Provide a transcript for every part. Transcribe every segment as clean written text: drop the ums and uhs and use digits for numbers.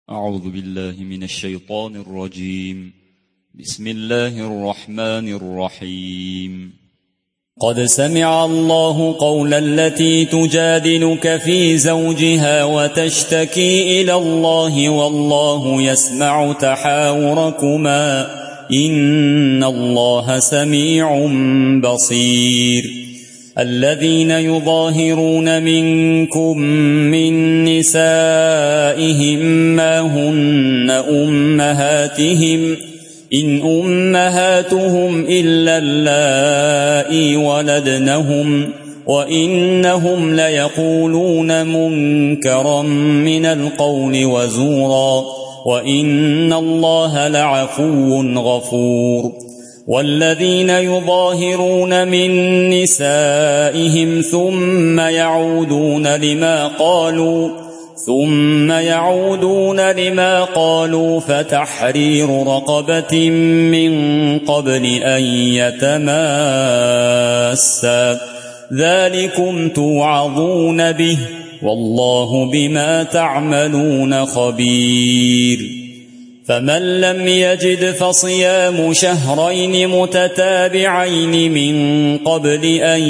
أعوذ بالله من الشيطان الرجيم. بسم الله الرحمن الرحيم. قد سمع الله قول التي تجادلك في زوجها وتشتكي إلى الله والله يسمع تحاوركما إن الله سميع بصير. الذين يظاهرون منكم من نسائهم ما هن أمهاتهم إن أمهاتهم إلا اللائي ولدنهم وإنهم ليقولون منكرا من القول وزورا وإن الله لعفو غفور. والذين يظاهرون من نسائهم ثم يعودون لما قالوا فتحرير رقبة من قبل أن يتماسا ذلكم توعظون به والله بما تعملون خبير. فمن لم يجد فصيام شهرين متتابعين من قبل أن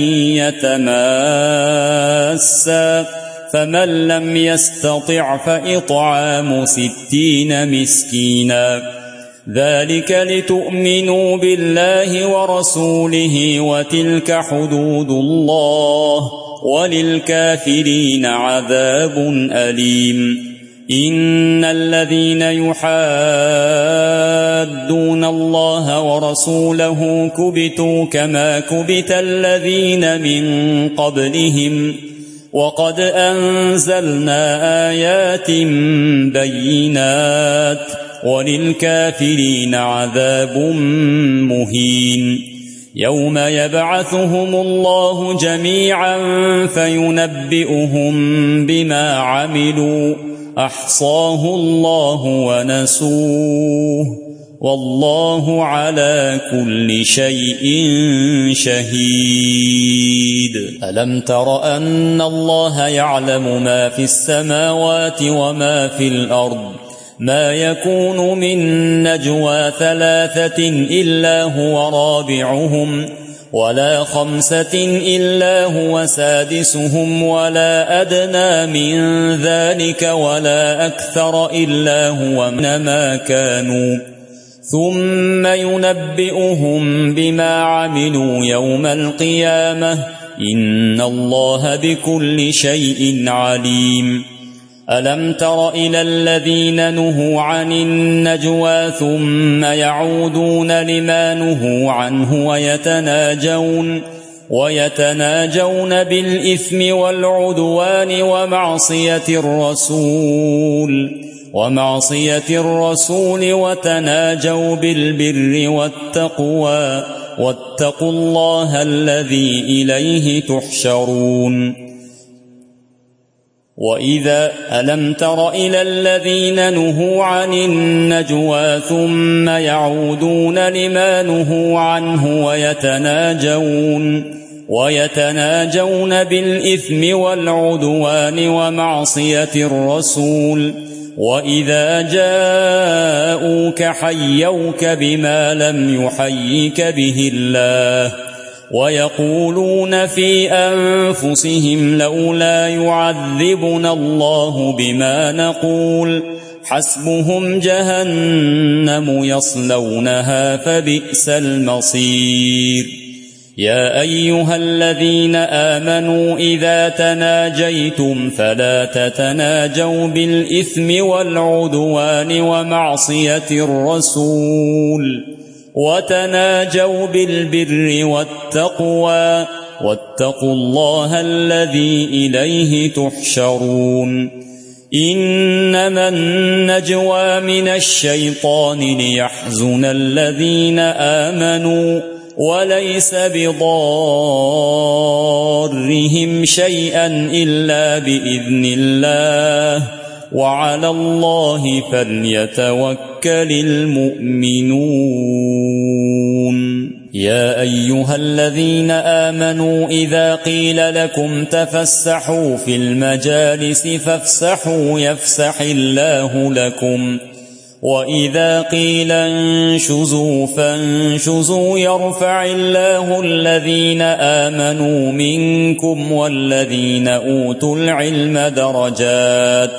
يتماسا فمن لم يستطع فإطعام 60 مسكينا ذلك لتؤمنوا بالله ورسوله وتلك حدود الله وللكافرين عذاب أليم. إن الذين يحادون الله ورسوله كبتوا كما كبت الذين من قبلهم وقد أنزلنا آيات بينات وللكافرين عذاب مهين. يوم يبعثهم الله جميعا فينبئهم بما عملوا أحصاه الله ونسوه والله على كل شيء شهيد. ألم تر أن الله يعلم ما في السماوات وما في الأرض ما يكون من نجوى 3 إلا هو رابعهم ولا 5 إلا هو سادسهم ولا أدنى من ذلك ولا أكثر إلا هو ما كانوا ثم ينبئهم بما عملوا يوم القيامة إن الله بكل شيء عليم. ألم تر إلى الذين نهوا عن النجوى ثم يعودون لما نهوا عنه ويتناجون بالإثم والعدوان ومعصية الرسول وتناجوا بالبر والتقوى واتقوا الله الذي إليه تحشرون. ألم تر إلى الذين نهوا عن النجوى ثم يعودون لما نهوا عنه ويتناجون بالإثم والعدوان ومعصية الرسول وإذا جاءوك حيوك بما لم يحيك به الله ويقولون في أنفسهم لولا يعذبنا الله بما نقول حسبهم جهنم يصلونها فبئس المصير. يا أيها الذين آمنوا إذا تناجيتم فلا تتناجوا بالإثم والعدوان ومعصية الرسول وتناجوا بالبر والتقوى واتقوا الله الذي إليه تحشرون. إنما النجوى من الشيطان ليحزن الذين آمنوا وليس بضارهم شيئا إلا بإذن الله وعلى الله فليتوكل المؤمنون. يا أيها الذين آمنوا إذا قيل لكم تفسحوا في المجالس فافسحوا يفسح الله لكم وإذا قيل انشزوا فانشزوا يرفع الله الذين آمنوا منكم والذين أوتوا العلم درجات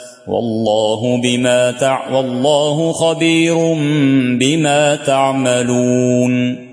والله خبير بما تعملون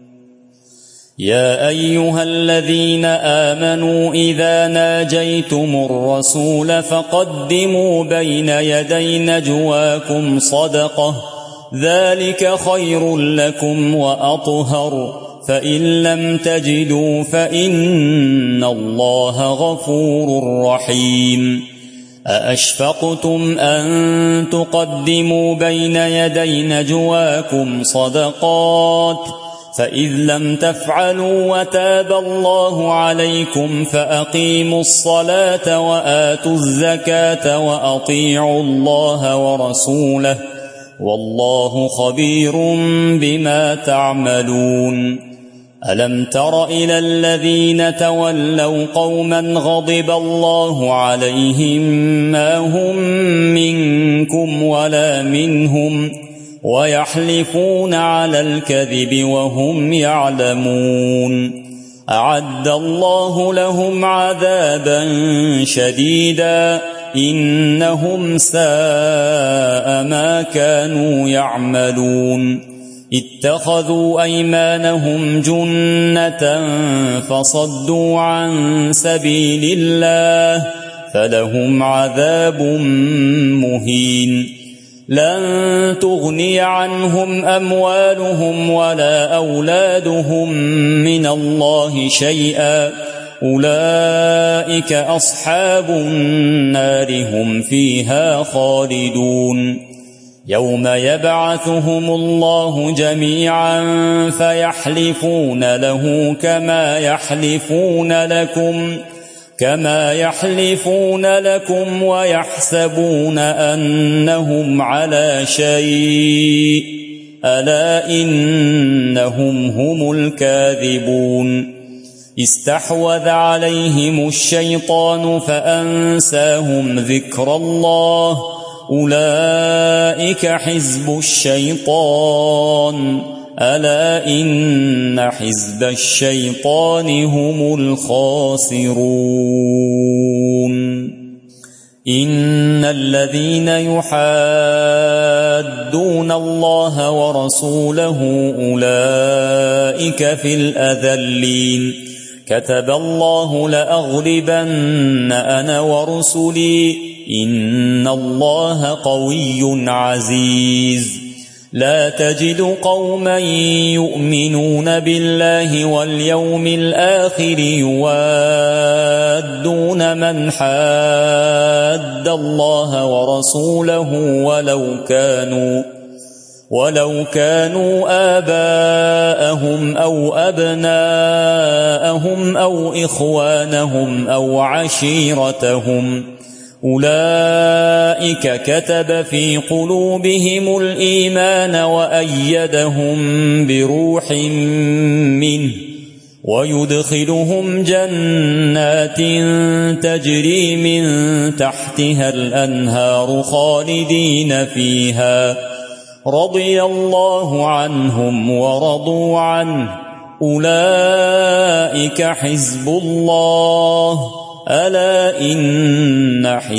يا أيها الذين آمنوا إذا ناجيتم الرسول فقدموا بين يدي نجواكم صدقة ذلك خير لكم وأطهر فإن لم تجدوا فإن الله غفور رحيم أأشفقتم أن تقدموا بين يدي نجواكم صدقات فإذ لم تفعلوا وتاب الله عليكم فأقيموا الصلاة وآتوا الزكاة وأطيعوا الله ورسوله والله خبير بما تعملون ألم تر إلى الذين تولوا قوما غضب الله عليهم ما هم منكم ولا منهم ويحلفون على الكذب وهم يعلمون أعد الله لهم عذابا شديدا إنهم ساء ما كانوا يعملون اتخذوا أيمانهم جنة فصدوا عن سبيل الله فلهم عذاب مهين لن تغني عنهم أموالهم ولا أولادهم من الله شيئا أولئك أصحاب النار هم فيها خالدون يوم يبعثهم الله جميعا فيحلفون له كما يحلفون لكم ويحسبون أنهم على شيء ألا إنهم هم الكاذبون استحوذ عليهم الشيطان فأنساهم ذكر الله أولئك حزب الشيطان ألا إن حزب الشيطان هم الخاسرون إن الذين يحادون الله ورسوله أولئك في الأذلين كتب الله لأغلبن أنا ورسلي إن الله قوي عزيز لا تجد قوما يؤمنون بالله واليوم الآخر يوادون من حاد الله ورسوله ولو كانوا آباءهم أو أبناءهم أو إخوانهم أو عشيرتهم أولئك كتب في قلوبهم الإيمان وأيدهم بروح منه ويدخلهم جنات تجري من تحتها الأنهار خالدين فيها رضي الله عنهم ورضوا عنه أولئك حزب الله ألا إن